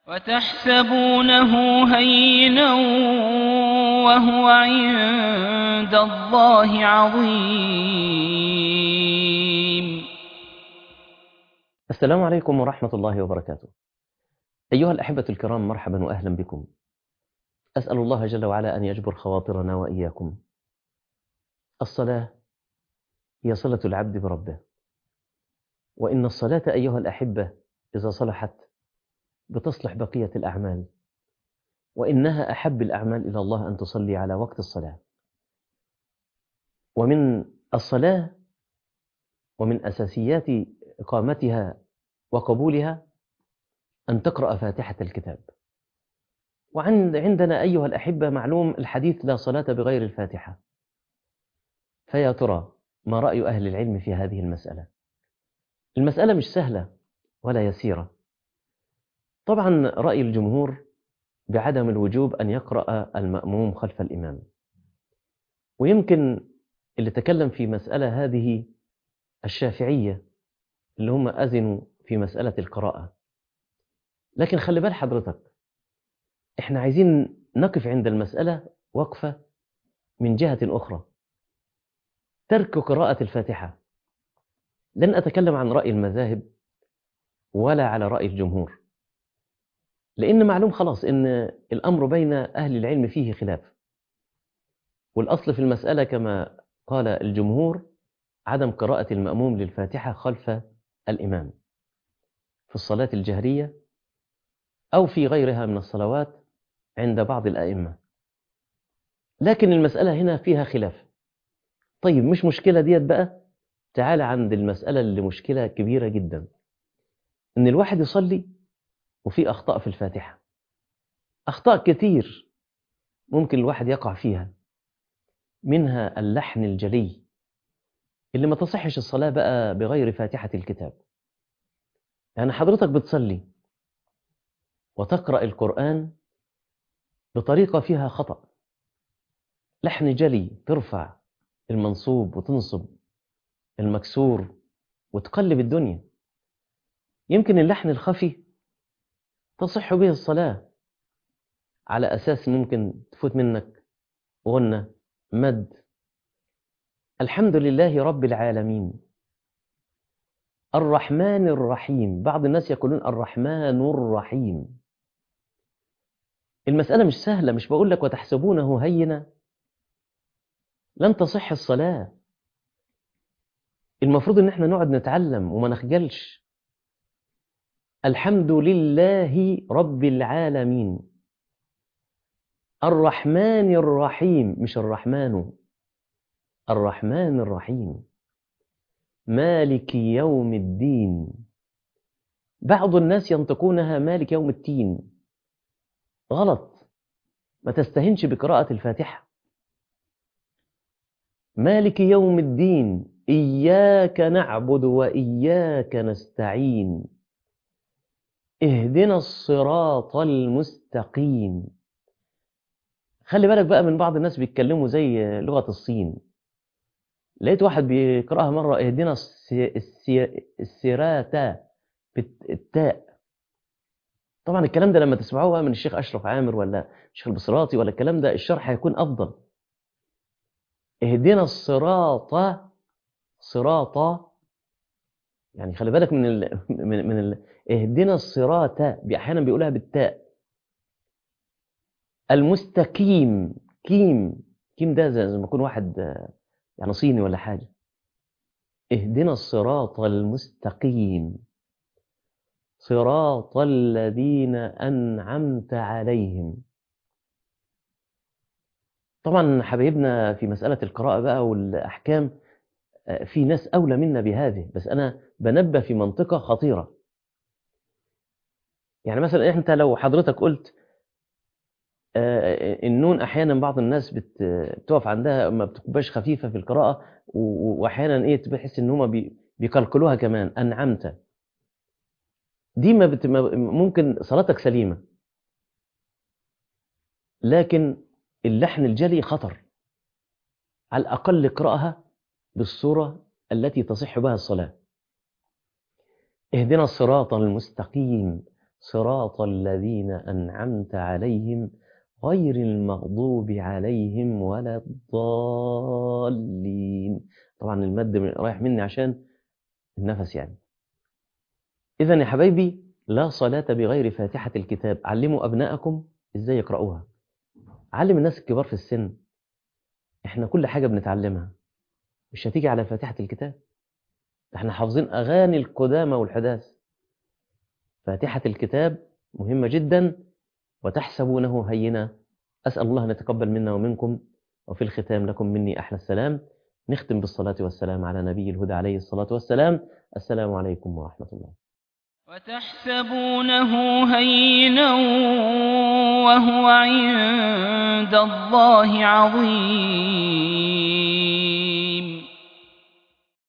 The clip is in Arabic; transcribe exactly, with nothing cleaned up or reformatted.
وتحسبونه هينا وهو عند الله عظيم. السلام عليكم ورحمة الله وبركاته. أيها الأحبة الكرام، مرحبا وأهلا بكم. أسأل الله جل وعلا أن يجبر خواطرنا وإياكم. الصلاة هي صلة العبد بربه، وإن الصلاة أيها الأحبة إذا صلحت بتصلح بقية الأعمال، وإنها أحب الأعمال إلى الله أن تصلي على وقت الصلاة. ومن الصلاة ومن أساسيات إقامتها وقبولها أن تقرأ فاتحة الكتاب. وعندنا أيها الأحبة معلوم الحديث لا صلاة بغير الفاتحة. فيا ترى ما رأي أهل العلم في هذه المسألة؟ المسألة مش سهلة ولا يسيرة. طبعا رأي الجمهور بعدم الوجوب أن يقرأ المأموم خلف الإمام، ويمكن اللي تكلم في مسألة هذه الشافعية اللي هم أذنوا في مسألة القراءة. لكن خلي بال حضرتك، احنا عايزين نقف عند المسألة وقفة من جهة أخرى، ترك قراءة الفاتحة. لن أتكلم عن رأي المذاهب ولا على رأي الجمهور، لأن معلوم خلاص إن الأمر بين أهل العلم فيه خلاف، والأصل في المسألة كما قال الجمهور عدم قراءة المأموم للفاتحة خلف الإمام في الصلاة الجهرية أو في غيرها من الصلوات عند بعض الأئمة. لكن المسألة هنا فيها خلاف. طيب مش مشكلة ديت بقى، تعال عند المسألة اللي مشكلة كبيرة جدا، إن الواحد يصلي وفي أخطاء في الفاتحة، أخطاء كتير ممكن الواحد يقع فيها، منها اللحن الجلي اللي ما تصحش الصلاة بقى بغير فاتحة الكتاب. يعني حضرتك بتصلي وتقرأ القرآن بطريقة فيها خطأ، لحن جلي، ترفع المنصوب وتنصب المكسور وتقلب الدنيا. يمكن اللحن الخفي تصح به الصلاة، على أساس ممكن تفوت منك غنى، مد. الحمد لله رب العالمين الرحمن الرحيم، بعض الناس يقولون الرحمن الرحيم. المسألة مش سهلة، مش بقول لك وتحسبونه هينا، لن تصح الصلاة. المفروض ان احنا نقعد نتعلم وما نخجلش. الحمد لله رب العالمين الرحمن الرحيم، مش الرحمن، الرحمن الرحيم مالك يوم الدين. بعض الناس ينطقونها مالك يوم الدين، غلط. ما تستهنش بقراءة الفاتحة. مالك يوم الدين إياك نعبد وإياك نستعين اهدنا الصراط المستقيم. خلي بالك بقى من بعض الناس بيتكلموا زي لغة الصين. لقيت واحد بيقرأها مرة اهدنا الصراط بالتاء. طبعا الكلام ده لما تسمعوه من الشيخ أشرف عامر ولا الشيخ البصراتي ولا الكلام ده، الشرح هيكون أفضل. اهدنا الصراط، صراط، يعني خلي بالك من ال... من من ال... اهدنا الصراط، احيانا بيقولها بالتاء. المستقيم، كيم، كيم ده زي ما يكون واحد يعني صيني ولا حاجه. اهدنا الصراط المستقيم صراط الذين انعمت عليهم. طبعا حبايبنا في مساله القراءه بقى والاحكام في ناس اولى منا بهذه، بس انا بنبه في منطقه خطيره. يعني مثلا انت لو حضرتك قلت النون، احيانا بعض الناس بتقف عندها ما بتبقاش خفيفه في القراءه، واحيانا ايه بتحس ان هم بيقلقلوها كمان، انعمت. دي ما بت... ممكن صلاتك سليمه، لكن اللحن الجلي خطر. على الاقل اقراها بالصوره التي تصح بها الصلاه. اهدنا الصراط المستقيم صراط الذين أنعمت عليهم غير المغضوب عليهم ولا الضالين. طبعا المد رايح مني عشان النفس يعني. إذا يا حبايبي، لا صلاة بغير فاتحة الكتاب. علموا أبنائكم إزاي يقرأوها، علم الناس الكبار في السن. إحنا كل حاجة بنتعلمها مش هتيجي على فاتحة الكتاب. إحنا حافظين أغاني القدامى والحداث. فاتحة الكتاب مهمة جدا، وتحسبونه هينا. أسأل الله أن يتقبل منا ومنكم. وفي الختام لكم مني أحلى السلام. نختم بالصلاة والسلام على نبي الهدى عليه الصلاة والسلام. السلام عليكم ورحمة الله. وتحسبونه هينا وهو عند الله عظيم.